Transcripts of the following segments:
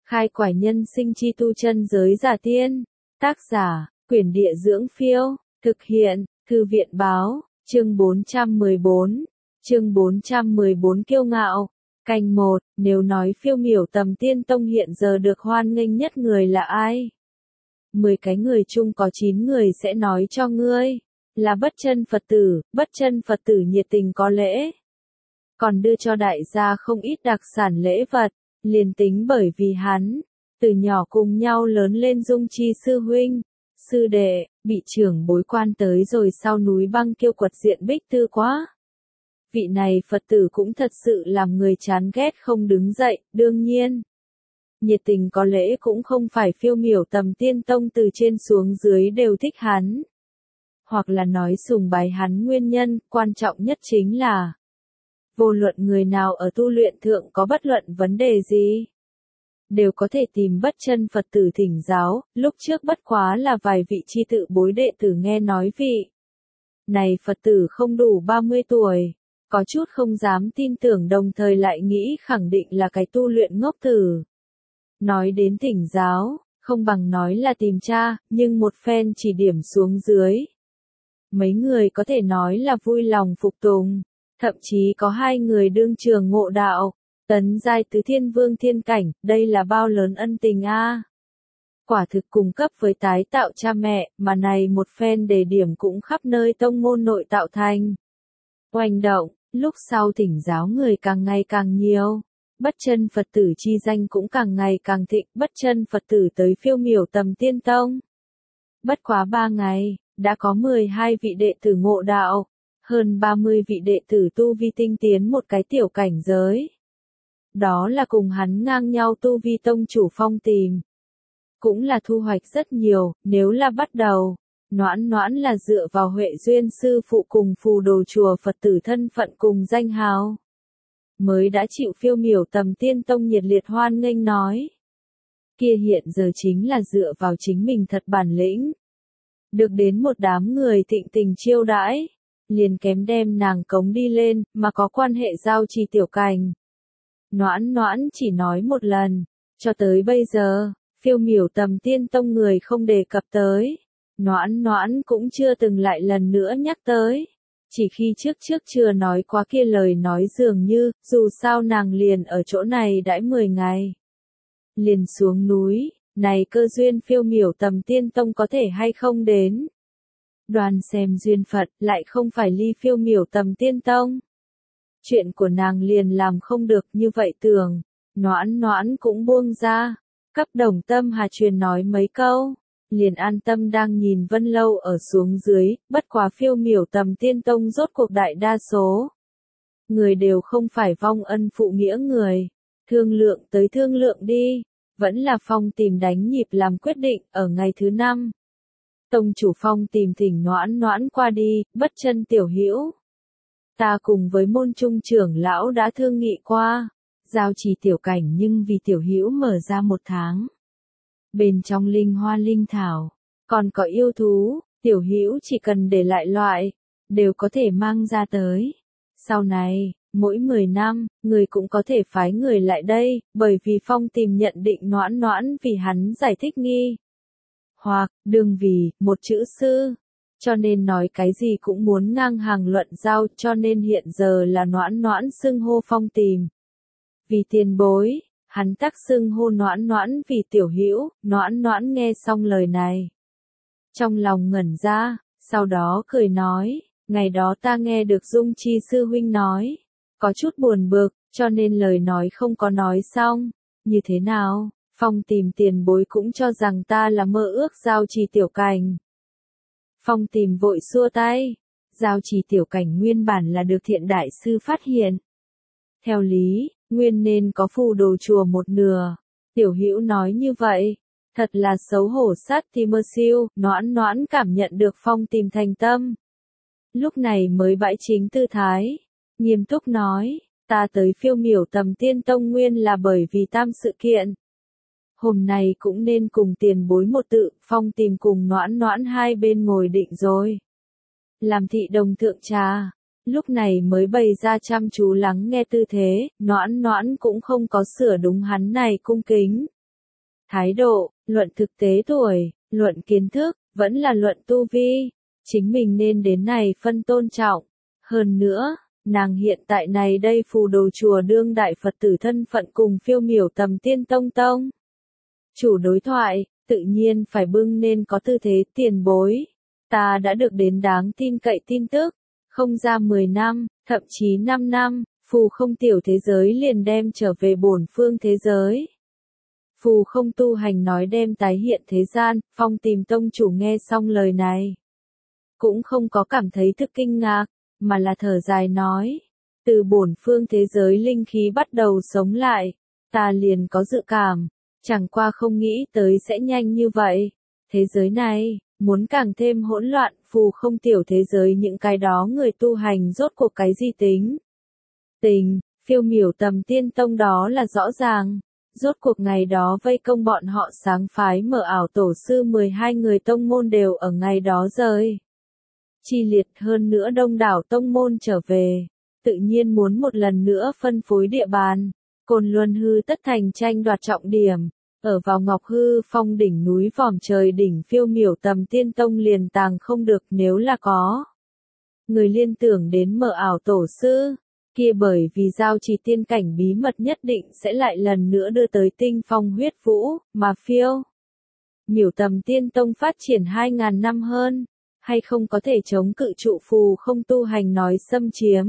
Khai quải nhân sinh chi tu chân giới giả tiên. Tác giả, Quyển Địa Dưỡng Phiêu. Thực hiện, Thư viện Báo. Chương 414. Chương 414 Kiêu ngạo. Canh 1, nếu nói phiêu miểu Tầm Tiên Tông hiện giờ được hoan nghênh nhất người là ai? 10 cái người chung có 9 người sẽ nói cho ngươi. Là Bất Chân Phật tử, Bất Chân Phật tử nhiệt tình có lễ. Còn đưa cho đại gia không ít đặc sản lễ vật, liền tính bởi vì hắn, từ nhỏ cùng nhau lớn lên dung chi sư huynh, sư đệ, bị trưởng bối quan tới rồi sau núi băng kiêu quật diện bích tư quá. Vị này Phật tử cũng thật sự làm người chán ghét không đứng dậy, đương nhiên. Nhiệt tình có lễ cũng không phải phiêu miểu Tầm Tiên Tông từ trên xuống dưới đều thích hắn. Hoặc là nói sùng bái hắn nguyên nhân, quan trọng nhất chính là vô luận người nào ở tu luyện thượng có bất luận vấn đề gì, đều có thể tìm Bất Chân Phật tử thỉnh giáo, lúc trước bất quá là vài vị chi tự bối đệ tử nghe nói vị này Phật tử không đủ 30 tuổi, có chút không dám tin tưởng đồng thời lại nghĩ khẳng định là cái tu luyện ngốc tử. Nói đến thỉnh giáo, không bằng nói là tìm tra, nhưng một phen chỉ điểm xuống dưới. Mấy người có thể nói là vui lòng phục tùng, thậm chí có 2 người đương trường ngộ đạo, tấn giai tứ thiên vương thiên cảnh, đây là bao lớn ân tình a. Quả thực cung cấp với tái tạo cha mẹ, mà này một phen đề điểm cũng khắp nơi tông môn nội tạo thành oanh động, lúc sau thỉnh giáo người càng ngày càng nhiều. Bất Chân Phật tử chi danh cũng càng ngày càng thịnh, Bất Chân Phật tử tới phiêu miểu Tầm Tiên Tông. Bất quá 3 ngày, đã có 12 vị đệ tử ngộ đạo, hơn 30 vị đệ tử tu vi tinh tiến một cái tiểu cảnh giới. Đó là cùng hắn ngang nhau tu vi tông chủ Phong Tìm. Cũng là thu hoạch rất nhiều, nếu là bắt đầu, Noãn Noãn là dựa vào Huệ Duyên sư phụ cùng phù đồ chùa Phật tử thân phận cùng danh hào, mới đã chịu phiêu miểu Tầm Tiên Tông nhiệt liệt hoan nghênh nói. Kia hiện giờ chính là dựa vào chính mình thật bản lĩnh. Được đến một đám người thịnh tình chiêu đãi, liền kém đem nàng cống đi lên, mà có quan hệ giao trì tiểu cảnh. Noãn Noãn chỉ nói một lần, cho tới bây giờ, phiêu miểu Tầm Tiên Tông người không đề cập tới. Noãn Noãn cũng chưa từng lại lần nữa nhắc tới. Chỉ khi trước chưa nói quá kia lời nói dường như, dù sao nàng liền ở chỗ này đãi 10 ngày. Liền xuống núi, này cơ duyên phiêu miểu Tầm Tiên Tông có thể hay không đến. Đoàn xem duyên phận, lại không phải ly phiêu miểu Tầm Tiên Tông. Chuyện của nàng liền làm không được như vậy tưởng, Noãn Noãn cũng buông ra, cấp Đồng Tâm Hà truyền nói mấy câu. Liền an tâm đang nhìn Vân Lâu ở xuống dưới, bất quá phiêu miểu Tầm Tiên Tông rốt cuộc đại đa số. Người đều không phải vong ân phụ nghĩa người. Thương lượng tới thương lượng đi. Vẫn là Phong Tìm đánh nhịp làm quyết định ở ngày thứ 5. Tông chủ Phong Tìm thỉnh Noãn Noãn qua đi, Bất Chân tiểu hữu. Ta cùng với môn trung trưởng lão đã thương nghị qua. Giao trì tiểu cảnh nhưng vì tiểu hữu mở ra 1 tháng. Bên trong linh hoa linh thảo, còn có yêu thú, tiểu hữu chỉ cần để lại loại, đều có thể mang ra tới. Sau này, mỗi 10 năm, người cũng có thể phái người lại đây, bởi vì Phong Tìm nhận định Noãn Noãn vì hắn giải thích nghi. Hoặc, đương vì, một chữ sư. Cho nên nói cái gì cũng muốn ngang hàng luận giao, cho nên hiện giờ là Noãn Noãn xưng hô Phong Tìm. Vì tiền bối. Hắn tác xưng hô Noãn Noãn vì tiểu hữu. Noãn Noãn nghe xong lời này, trong lòng ngẩn ra, sau đó cười nói, ngày đó ta nghe được Dung Chi sư huynh nói, có chút buồn bực, cho nên lời nói không có nói xong. Như thế nào? Phong Tìm tiền bối cũng cho rằng ta là mơ ước giao trì tiểu cảnh. Phong Tìm vội xua tay, giao trì tiểu cảnh nguyên bản là được Thiện đại sư phát hiện. Theo lý, nguyên nên có phù đồ chùa 1/2, tiểu hữu nói như vậy, thật là xấu hổ sát thì mơ siêu. Noãn Noãn cảm nhận được Phong Tìm thành tâm. Lúc này mới bãi chính tư thái, nghiêm túc nói, ta tới phiêu miểu Tầm Tiên Tông nguyên là bởi vì tam sự kiện. Hôm nay cũng nên cùng tiền bối một tự, Phong Tìm cùng Noãn Noãn hai bên ngồi định rồi. Làm thị đồng thượng trà. Lúc này mới bày ra chăm chú lắng nghe tư thế, Noãn Noãn cũng không có sửa đúng hắn này cung kính. thái độ, luận thực tế tuổi, luận kiến thức, vẫn là luận tu vi. Chính mình nên đến này phân tôn trọng. Hơn nữa, nàng hiện tại này đây phù đồ chùa đương đại Phật tử thân phận cùng phiêu miểu tầm tiên tông tông. Chủ đối thoại, tự nhiên phải bưng nên có tư thế tiền bối. Ta đã được đến đáng tin cậy tin tức, không ra 10 năm, thậm chí 5 năm, phù không tiểu thế giới liền đem trở về bổn phương thế giới. Phù không tu hành nói đem tái hiện thế gian, Phong Tìm tông chủ nghe xong lời này. Cũng không có cảm thấy thực kinh ngạc, mà là thở dài nói. Từ bổn phương thế giới linh khí bắt đầu sống lại, ta liền có dự cảm, chẳng qua không nghĩ tới sẽ nhanh như vậy. Thế giới này, muốn càng thêm hỗn loạn, phù không tiểu thế giới những cái đó người tu hành rốt cuộc cái gì tình, phiêu miểu tầm tiên tông đó là rõ ràng. Rốt cuộc ngày đó vây công bọn họ sáng phái mở ảo tổ sư 12 người tông môn đều ở ngày đó rơi. Chi liệt hơn nữa đông đảo tông môn trở về, tự nhiên muốn một lần nữa phân phối địa bàn. Côn Luân Hư tất thành tranh đoạt trọng điểm, ở vào Ngọc Hư Phong đỉnh núi vòm trời đỉnh phiêu miểu tầm tiên tông liền tàng không được nếu là có. Người liên tưởng đến mở ảo tổ sư, kia bởi vì giao trì tiên cảnh bí mật nhất định sẽ lại lần nữa đưa tới tinh phong huyết vũ, mà phiêu miểu tầm tiên tông phát triển 2.000 năm hơn, hay không có thể chống cự trụ phù không tu hành nói xâm chiếm.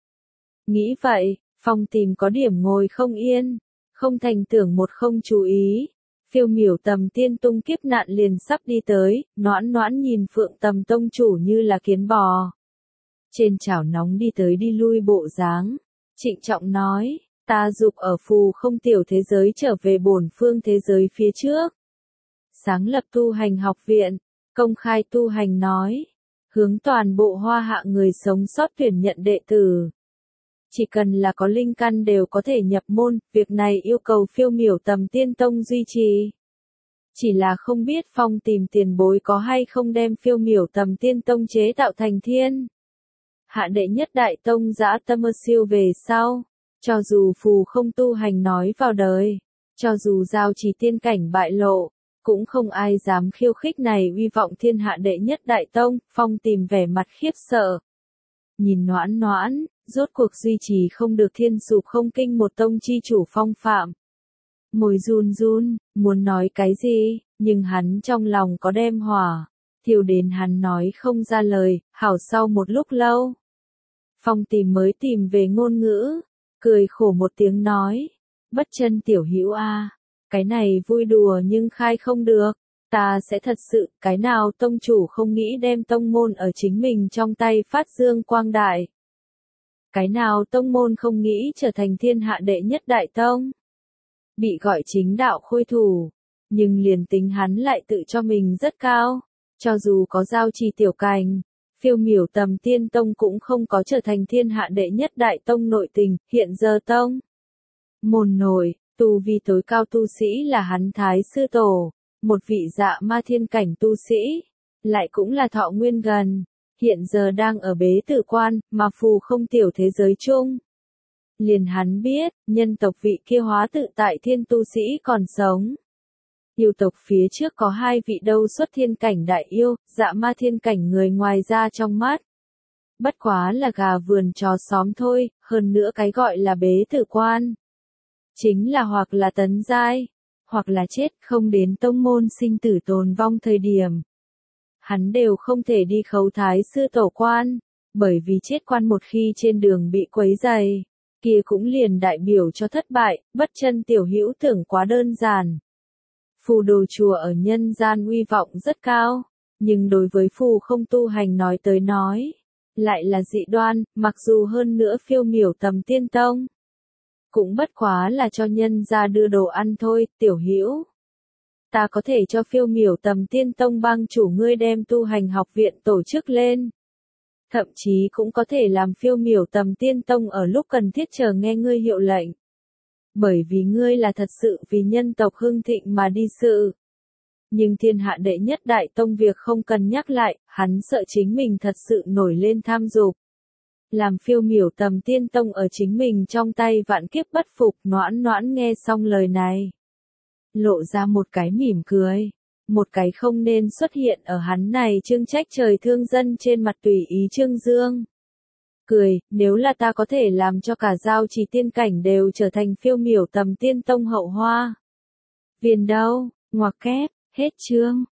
Nghĩ vậy, Phong Tìm có điểm ngồi không yên, không thành tưởng một không chú ý. Phiêu miểu tầm tiên tung kiếp nạn liền sắp đi tới, noãn noãn nhìn Phượng Tầm tông chủ như là kiến bò. Trên chảo nóng đi tới đi lui bộ dáng, trịnh trọng nói, ta dục ở phù không tiểu thế giới trở về bổn phương thế giới phía trước. Sáng lập tu hành học viện, công khai tu hành nói, hướng toàn bộ hoa hạ người sống sót tuyển nhận đệ tử. Chỉ cần là có linh căn đều có thể nhập môn, việc này yêu cầu phiêu miểu tầm tiên tông duy trì. Chỉ là không biết Phong Tìm tiền bối có hay không đem phiêu miểu tầm tiên tông chế tạo thành thiên hạ đệ nhất đại tông dã tâm siêu về sau, cho dù phù không tu hành nói vào đời, cho dù giao trì tiên cảnh bại lộ, cũng không ai dám khiêu khích này uy vọng thiên hạ đệ nhất đại tông. Phong Tìm vẻ mặt khiếp sợ. Nhìn noãn noãn, rốt cuộc duy trì không được thiên sụp không kinh một tông chi chủ phong phạm. Môi run run, muốn nói cái gì, nhưng hắn trong lòng có đem hỏa, thiêu đến hắn nói không ra lời. Hảo sau một lúc lâu, Phong Tìm mới tìm về ngôn ngữ, cười khổ một tiếng nói, bất chân tiểu hữu a, cái này vui đùa nhưng khai không được, ta sẽ thật sự, cái nào tông chủ không nghĩ đem tông môn ở chính mình trong tay phát dương quang đại. Cái nào tông môn không nghĩ trở thành thiên hạ đệ nhất đại tông. Bị gọi chính đạo khôi thủ, nhưng liền tính hắn lại tự cho mình rất cao, cho dù có giao trì tiểu cành. Phiêu miểu tầm tiên tông cũng không có trở thành thiên hạ đệ nhất đại tông nội tình, hiện giờ tông môn nội, tu vi tối cao tu sĩ là hắn thái sư tổ, một vị dạ ma thiên cảnh tu sĩ, lại cũng là thọ nguyên gần, hiện giờ đang ở bế tử quan, mà phù không tiểu thế giới chung. Liền hắn biết, nhân tộc vị kia hóa tự tại thiên tu sĩ còn sống. Yêu tộc phía trước có 2 vị đâu xuất thiên cảnh đại yêu, dạ ma thiên cảnh người ngoài ra trong mắt. Bất quá là gà vườn chó xóm thôi, hơn nữa cái gọi là bế tử quan. Chính là hoặc là tấn giai, hoặc là chết không đến tông môn sinh tử tồn vong thời điểm. Hắn đều không thể đi khấu thái sư tổ quan, bởi vì chết quan một khi trên đường bị quấy dày, kia cũng liền đại biểu cho thất bại, bất chân tiểu hữu tưởng quá đơn giản. Phù đồ chùa ở nhân gian uy vọng rất cao, nhưng đối với phù không tu hành nói tới nói, lại là dị đoan, mặc dù hơn nữa phiêu miểu tầm tiên tông. Cũng bất quá là cho nhân ra đưa đồ ăn thôi, tiểu hữu. Ta có thể cho phiêu miểu tầm tiên tông bang chủ ngươi đem tu hành học viện tổ chức lên. Thậm chí cũng có thể làm phiêu miểu tầm tiên tông ở lúc cần thiết chờ nghe ngươi hiệu lệnh. Bởi vì ngươi là thật sự vì nhân tộc hưng thịnh mà đi sự. Nhưng thiên hạ đệ nhất đại tông việc không cần nhắc lại, hắn sợ chính mình thật sự nổi lên tham dục. Làm phiêu miểu tầm tiên tông ở chính mình trong tay vạn kiếp bất phục. Noãn noãn nghe xong lời này, lộ ra một cái mỉm cười. Một cái không nên xuất hiện ở hắn này chương trách trời thương dân trên mặt tùy ý Trương Dương. Cười, nếu là ta có thể làm cho cả Giao Trì tiên cảnh đều trở thành phiêu miểu tầm tiên tông hậu hoa. Viên đâu, ngoặc kép, hết chương.